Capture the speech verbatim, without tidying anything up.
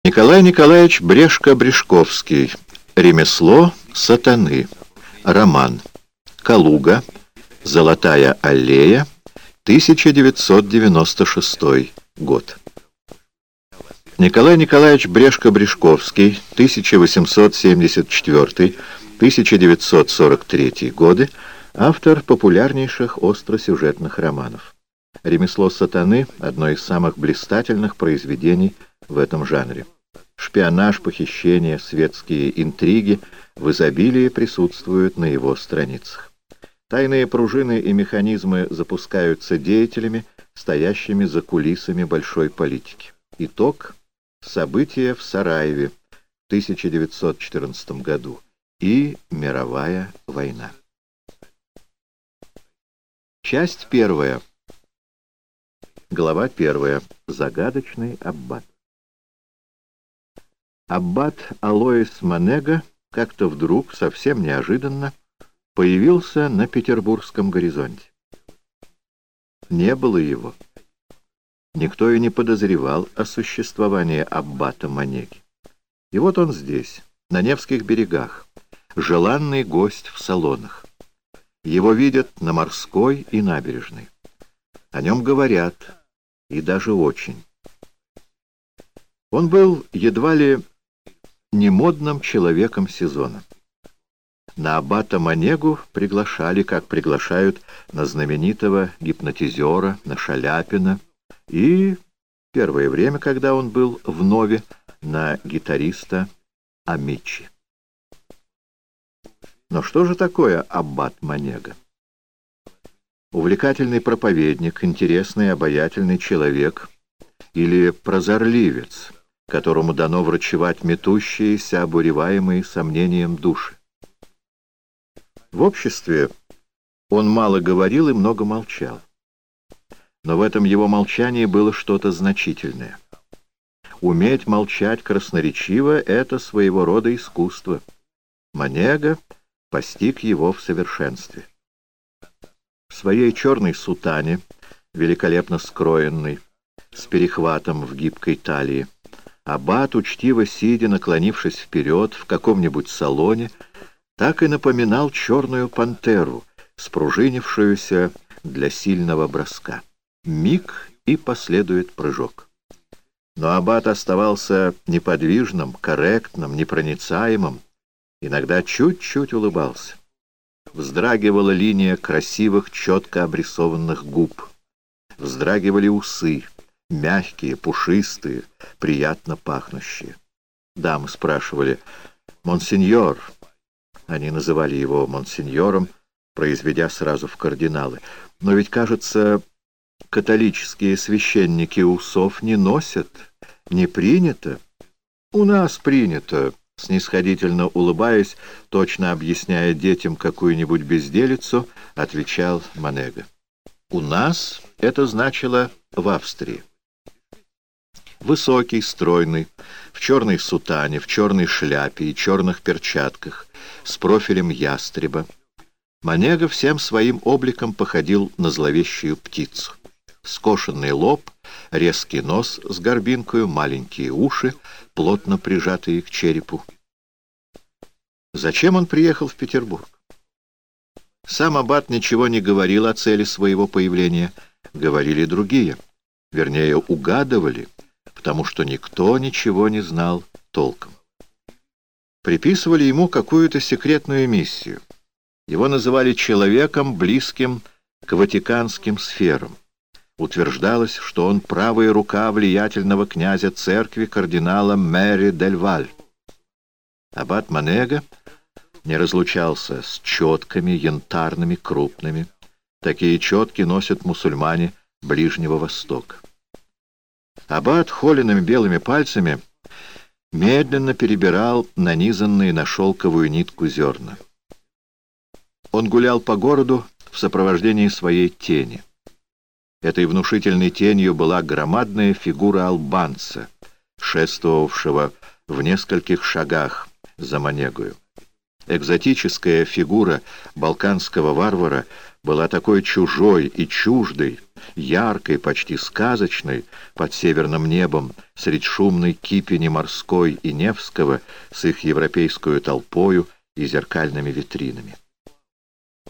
Николай Николаевич Брешко-Брешковский. Ремесло сатаны. Роман. Калуга. Золотая аллея. тысяча девятьсот девяносто шестой год. Николай Николаевич Брешко-Брешковский. тысяча восемьсот семьдесят четвёртый — тысяча девятьсот сорок третий годы. Автор популярнейших остросюжетных романов. «Ремесло сатаны» — одно из самых блистательных произведений в этом жанре. Шпионаж, похищения, светские интриги в изобилии присутствуют на его страницах. Тайные пружины и механизмы запускаются деятелями, стоящими за кулисами большой политики. Итог — события в Сараеве в тысяча девятьсот четырнадцатом году и мировая война. Часть первая. Глава первая. Загадочный аббат. Аббат Алоис Манега как-то вдруг, совсем неожиданно, появился на петербургском горизонте. Не было его. Никто и не подозревал о существовании аббата Манеги. И вот он здесь, на Невских берегах, желанный гость в салонах. Его видят на Морской и набережной. О нем говорят, и даже очень. Он был едва ли не модным человеком сезона. На аббата Манегу приглашали, как приглашают на знаменитого гипнотизера, на Шаляпина, и первое время, когда он был в Нове, на гитариста Амичи. Но что же такое аббат Манега? Увлекательный проповедник, интересный, обаятельный человек или прозорливец, которому дано врачевать метущиеся, обуреваемые сомнением души. В обществе он мало говорил и много молчал. Но в этом его молчании было что-то значительное. Уметь молчать красноречиво — это своего рода искусство. Манега постиг его в совершенстве. В своей черной сутане, великолепно скроенной, с перехватом в гибкой талии, аббат, учтиво сидя, наклонившись вперед в каком-нибудь салоне, так и напоминал черную пантеру, спружинившуюся для сильного броска. Миг, и последует прыжок. Но аббат оставался неподвижным, корректным, непроницаемым, иногда чуть-чуть улыбался. Вздрагивала линия красивых, четко обрисованных губ. Вздрагивали усы, мягкие, пушистые, приятно пахнущие. Дамы спрашивали: «Монсеньор», они называли его монсеньором, произведя сразу в кардиналы, но ведь, кажется, католические священники усов не носят, не принято. «У нас принято», снисходительно улыбаясь, точно объясняя детям какую-нибудь безделицу, отвечал Манега. «У нас» — это значило в Австрии. Высокий, стройный, в черной сутане, в черной шляпе и черных перчатках, с профилем ястреба, Манега всем своим обликом походил на зловещую птицу. Скошенный лоб, резкий нос с горбинкою, маленькие уши, плотно прижатые к черепу. Зачем он приехал в Петербург? Сам аббат ничего не говорил о цели своего появления, говорили другие, вернее, угадывали, потому что никто ничего не знал толком. Приписывали ему какую-то секретную миссию. Его называли человеком, близким к ватиканским сферам. Утверждалось, что он правая рука влиятельного князя церкви кардинала Мэри дель Валь. Аббат Манега не разлучался с четками, янтарными, крупными. Такие четки носят мусульмане Ближнего Востока. Аббат холеными белыми пальцами медленно перебирал нанизанные на шелковую нитку зерна. Он гулял по городу в сопровождении своей тени. Этой внушительной тенью была громадная фигура албанца, шествовавшего в нескольких шагах за Манегою. Экзотическая фигура балканского варвара была такой чужой и чуждой, яркой, почти сказочной, под северным небом, средь шумной кипени морской и Невского с их европейскую толпою и зеркальными витринами.